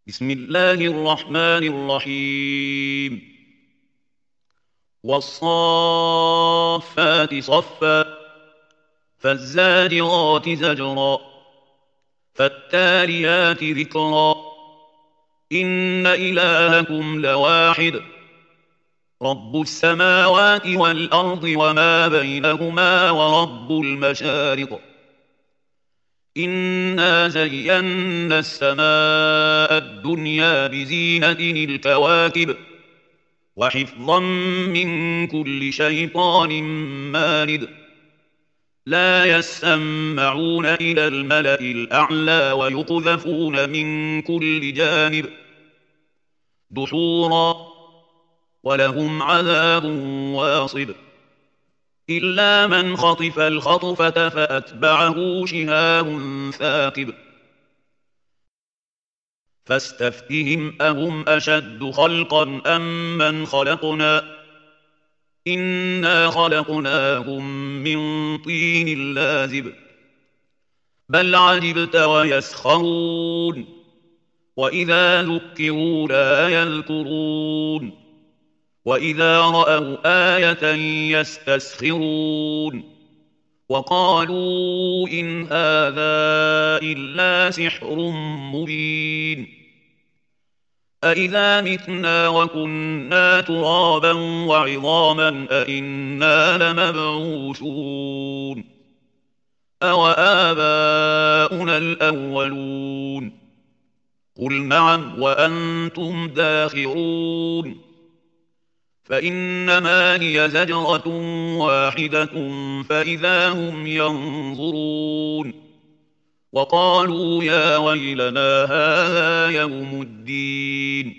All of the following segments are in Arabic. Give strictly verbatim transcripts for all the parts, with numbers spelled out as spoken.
بسم الله الرحمن الرحيم والصافات صفا فالزاجرات زجرا فالتاليات ذكرا إن إلهكم لواحد رب السماوات والأرض وما بينهما ورب المشارق إنا زينا السماء الدنيا بزينة الكواكب وحفظا من كل شيطان مارد لا يسمعون إلى الملأ الأعلى ويقذفون من كل جانب دحورا ولهم عذاب واصب إلا من خطف الخطفة فأتبعه شهاب ثاقب فاستفتهم أهم أشد خلقا أم من خلقنا إنا خلقناهم من طين لازب بل عجبت ويسخرون وإذا ذكروا لا يذكرون وإذا رأوا آية يستسخرون وقالوا إن هذا إلا سحر مبين أإذا متنا وكنا ترابا وعظاما أإنا لمبعوثون أوآباؤنا الأولون قل نعم وأنتم داخرون فإنما هي زجرة واحدة فإذا هم ينظرون وقالوا يا ويلنا هذا يوم الدين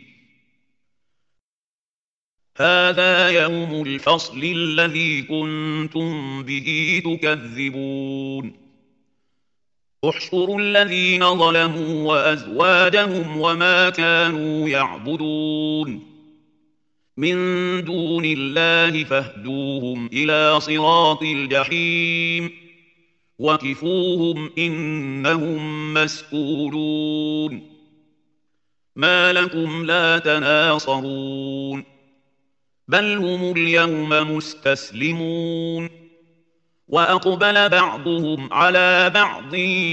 هذا يوم الفصل الذي كنتم به تكذبون احشروا الذين ظلموا وأزواجهم وما كانوا يعبدون من دون الله فاهدوهم إلى صراط الجحيم وقفوهم إنهم مسئولون ما لكم لا تناصرون بل هم اليوم مستسلمون وأقبل بعضهم على بعض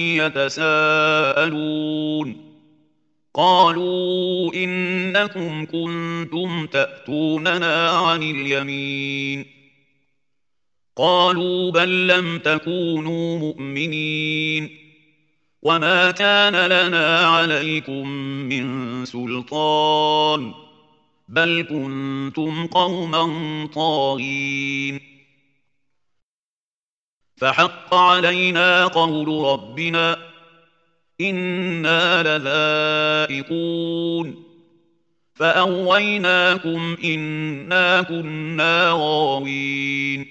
يتساءلون قالوا إنكم كنتم تأتوننا عن اليمين قالوا بل لم تكونوا مؤمنين وما كان لنا عليكم من سلطان بل كنتم قوما طاغين فحق علينا قول ربنا إنا لذائقون فأغويناكم إنا كنا غاوين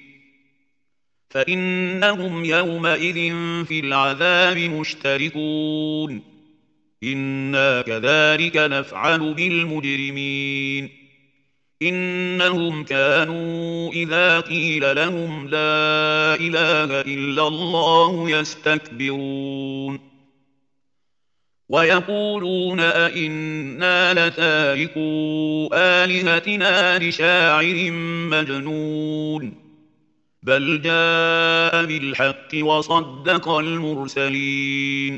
فإنهم يومئذ في العذاب مشتركون إنا كذلك نفعل بالمجرمين إنهم كانوا إذا قيل لهم لا إله إلا الله يستكبرون ويقولون أئنا لتاركو آلهتنا لشاعر مجنون بل جاء بالحق وصدق المرسلين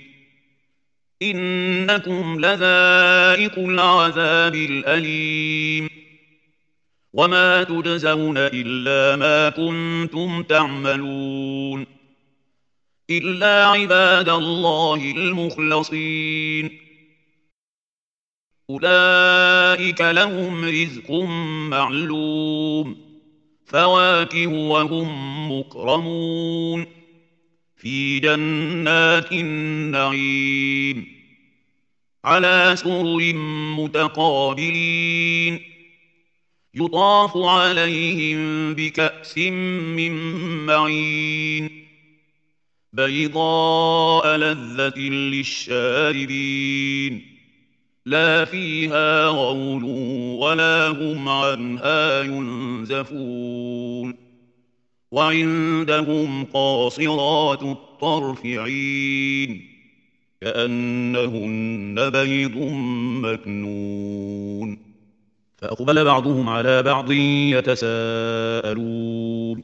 إنكم لذائق العذاب الأليم وما تجزون إلا ما كنتم تعملون إلا عباد الله المخلصين أولئك لهم رزق معلوم فواكه وهم مكرمون في جنات النعيم على سرر متقابلين يطاف عليهم بكأس من معين بيضاء لذة للشاربين لا فيها غول ولا هم عنها ينزفون وعندهم قاصرات الطرف عين كأنهن بيض مكنون فأقبل بعضهم على بعض يتساءلون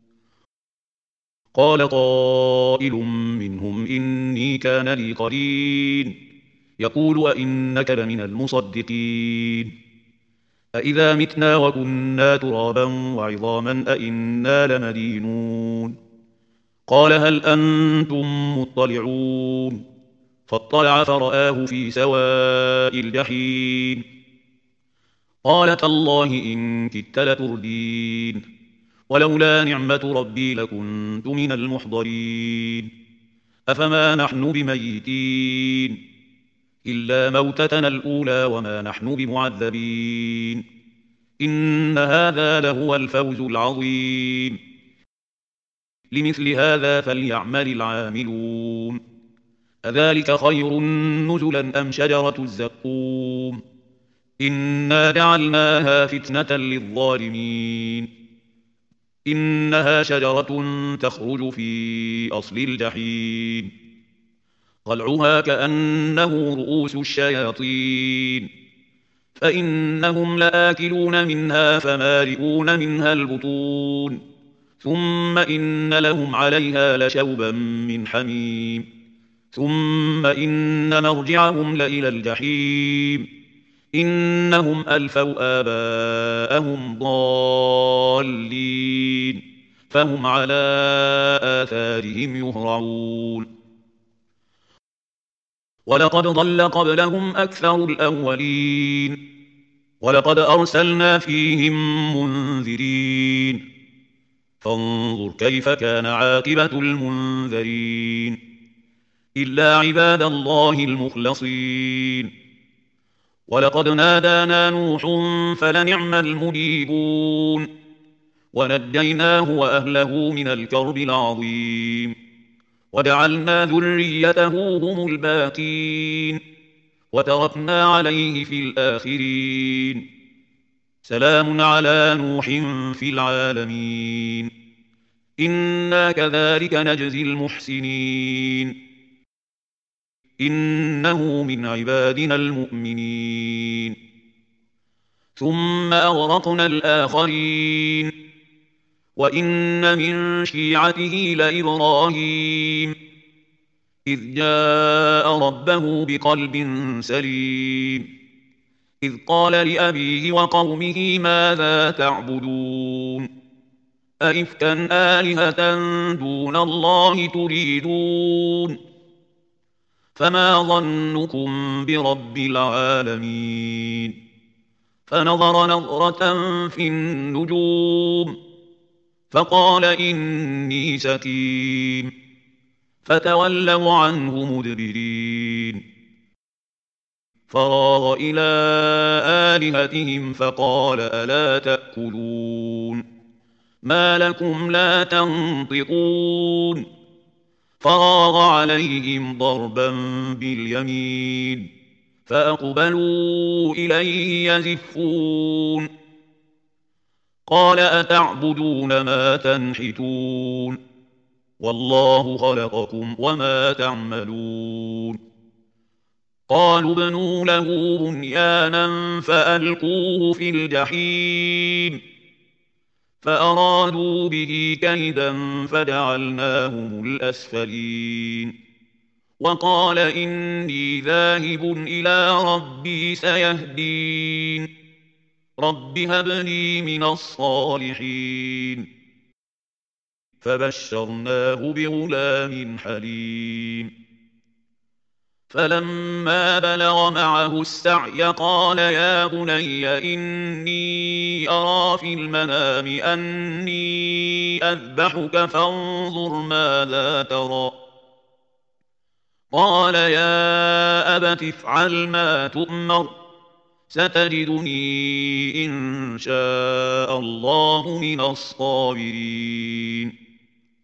قال قائل منهم إني كان لي قرين يقول وإنك لمن المصدقين أإذا متنا وكنا ترابا وعظاما أإنا لمدينون قال هل أنتم مطلعون فاطلع فرآه في سواء الجحيم قال تالله إن كدت لتردين ولولا نعمة ربي لكنت من المحضرين أفما نحن بميتين إلا موتتنا الأولى وما نحن بمعذبين إن هذا لهو الفوز العظيم لمثل هذا فليعمل العاملون أذلك خير نزلا أم شجرة الزقوم إنا جعلناها فتنة للظالمين إنها شجرة تخرج في أصل الجحيم طلعها كأنه رؤوس الشياطين فإنهم لآكلون منها فمالئون منها البطون ثم إن لهم عليها لشوبا من حميم ثم إن مرجعهم لإلى الجحيم إنهم ألفوا آباءهم ضالين فهم على آثارهم يهرعون ولقد ضل قبلهم أكثر الأولين ولقد أرسلنا فيهم منذرين فانظر كيف كان عاقبة المنذرين إلا عباد الله المخلصين ولقد نادانا نوح فلنعم المجيبون ونجيناه وأهله من الكرب العظيم وجعلنا ذريته هم الباقين وتركنا عليه في الآخرين سلام على نوح في العالمين إنا كذلك نجزي المحسنين إنه من عبادنا المؤمنين ثم أغرقنا الآخرين وإن من شيعته لإبراهيم إذ جاء ربه بقلب سليم إذ قال لأبيه وقومه ماذا تعبدون أئفكا آلهة دون الله تريدون فما ظنكم برب العالمين فنظر نظرة في النجوم فقال إني سقيم فتولوا عنه مدبرين فراغ إلى آلهتهم فقال ألا تأكلون ما لكم لا تنطقون فراغ عليهم ضربا باليمين فأقبلوا إليه يزفون قال أتعبدون ما تنحتون والله خلقكم وما تعملون قالوا ابنوا له بنيانا فألقوه في الجحيم فأرادوا به كيدا فجعلناهم الأسفلين وقال إني ذاهب إلى ربي سيهدين رب هب لي من الصالحين فبشرناه بغلام حليم فلما بلغ معه السعي قال يا بني إني أرى في المنام أني أذبحك فانظر ماذا ترى قال يا أبت افعل ما تؤمر ستجدني إن شاء الله من الصابرين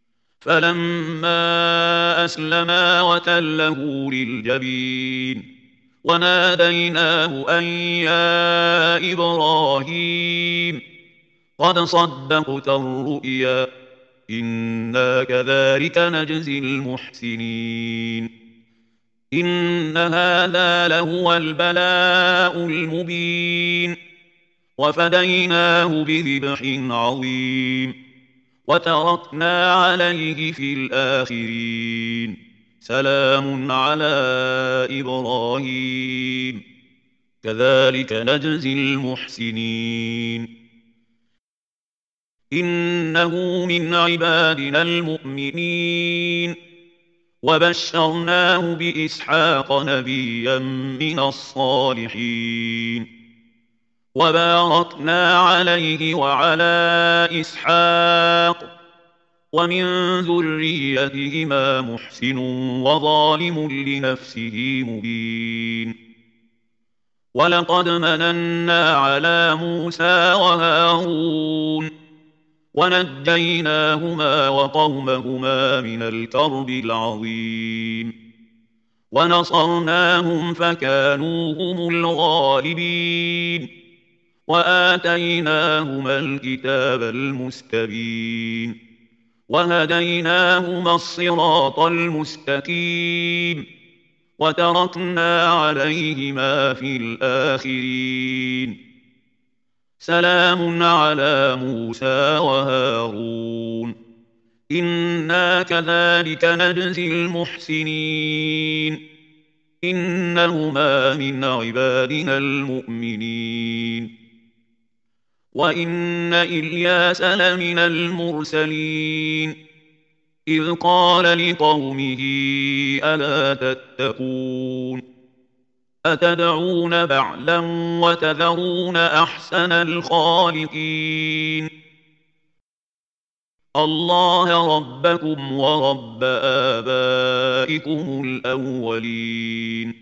فلما أسلما وتله للجبين وناديناه أن يا إبراهيم قد صدقت الرؤيا إنا كذلك نجزي المحسنين إن هذا لهو البلاء المبين وفديناه بذبح عظيم وتركنا عليه في الآخرين سلام على إبراهيم كذلك نجزي المحسنين إنه من عبادنا المؤمنين وبشرناه بإسحاق نبيا من الصالحين وباركنا عليه وعلى إسحاق ومن ذريتهما محسن وظالم لنفسه مبين ولقد مننا على موسى وهارون ونجيناهما وقومهما من الكرب العظيم ونصرناهم فكانوا هم الغالبين وآتيناهما الكتاب المستبين وهديناهما الصراط المستقيم وتركنا عليهما في الآخرين سلام على موسى وهارون إنا كذلك نجزي المحسنين إنهما من عبادنا المؤمنين وإن إلياس لمن المرسلين إذ قال لقومه ألا تتقون أتدعون بعلا وتذرون أحسن الخالقين الله ربكم ورب آبائكم الأولين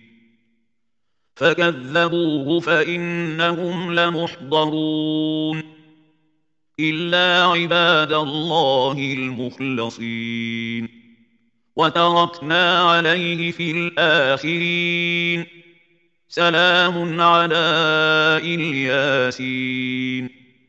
فكذبوه فإنهم لمحضرون إلا عباد الله المخلصين وتركنا عليه في الآخرين سلام على الياسين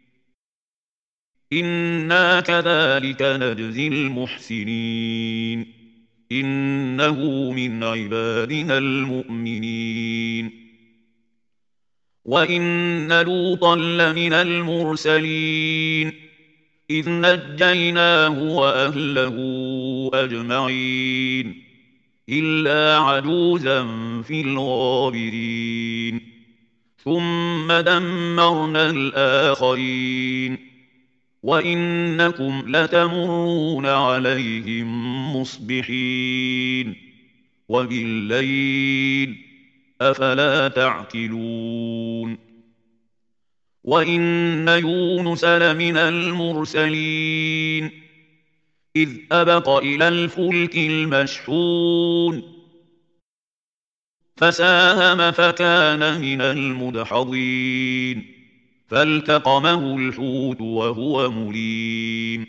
إنا كذلك نجزي المحسنين إنه من عبادنا المؤمنين وإن لوطا لمن المرسلين إذ نجيناه وأهله أجمعين إلا عجوزا في الغابرين ثم دمرنا الآخرين وإنكم لتمرون عليهم مصبحين وبالليل أفلا تعقلون وإن يونس لمن المرسلين إذ أبق إلى الفلك المشحون فساهم فكان من المدحضين فالتقمه الحوت وهو مليم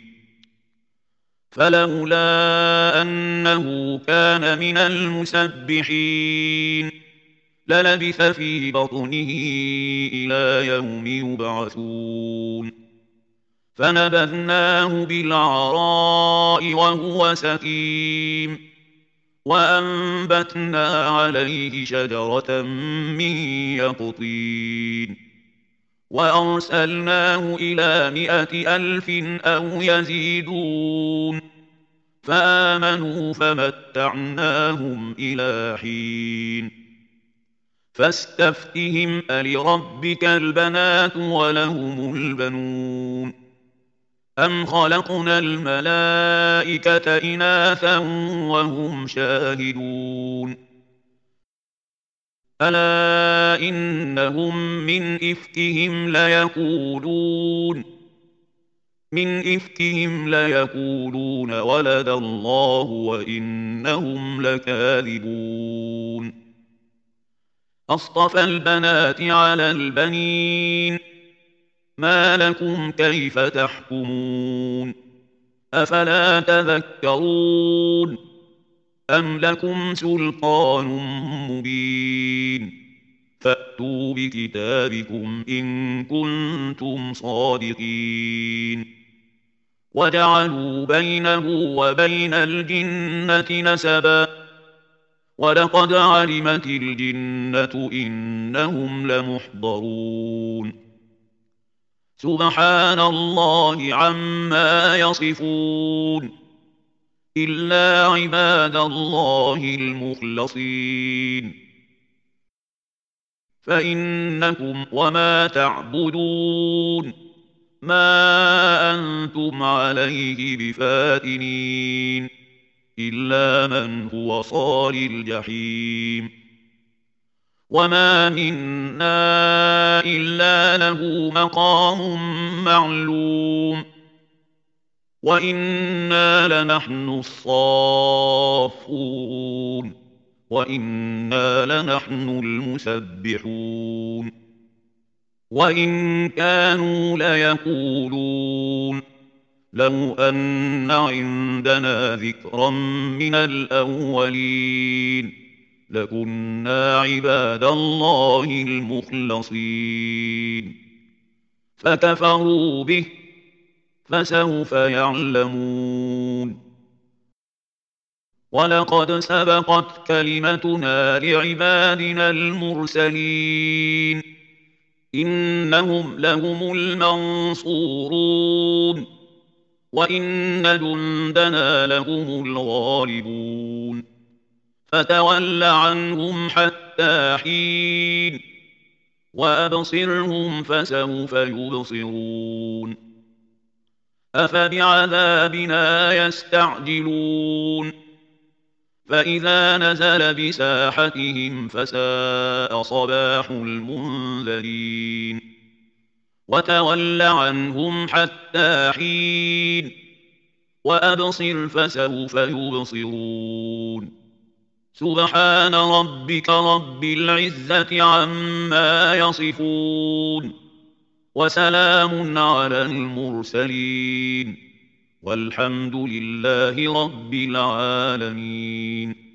فلولا أنه كان من المسبحين للبث في بطنه إلى يوم يبعثون فنبذناه بالعراء وهو سقيم وأنبتنا عليه شجرة من يقطين وأرسلناه إلى مائة ألف أو يزيدون فآمنوا فمتعناهم إلى حين فاستفتهم ألربك البنات ولهم البنون أم خلقنا الملائكة إناثا وهم شاهدون ألا إنهم من إفكهم ليقولون من إفكهم ليقولون ولد الله وإنهم لكاذبون أصطفى البنات على البنين ما لكم كيف تحكمون أفلا تذكرون أم لكم سلطان مبين فأتوا بكتابكم إن كنتم صادقين وجعلوا بينه وبين الجنة نسبا ولقد علمت الجنة إنهم لمحضرون سبحان الله عما يصفون إلا عباد الله المخلصين فإنكم وما تعبدون ما أنتم عليه بفاتنين إلا من هو صال الجحيم وما منا إلا له مقام معلوم وإنا لنحن الصافون وإنا لنحن المسبحون وإن كانوا ليقولون لو أن عندنا ذكرا من الأولين لكنا عباد الله المخلصين فكفروا به فسوف يعلمون ولقد سبقت كلمتنا لعبادنا المرسلين إنهم لهم المنصورون وإن جندنا لهم الغالبون فتول عنهم حتى حين وأبصرهم فسوف يبصرون أفبعذابنا يستعجلون فإذا نزل بساحتهم فساء صباح المنذرين وتول عنهم حتى حين وأبصر فسوف يبصرون سبحان ربك رب العزة عما يصفون وسلام على المرسلين والحمد لله رب العالمين.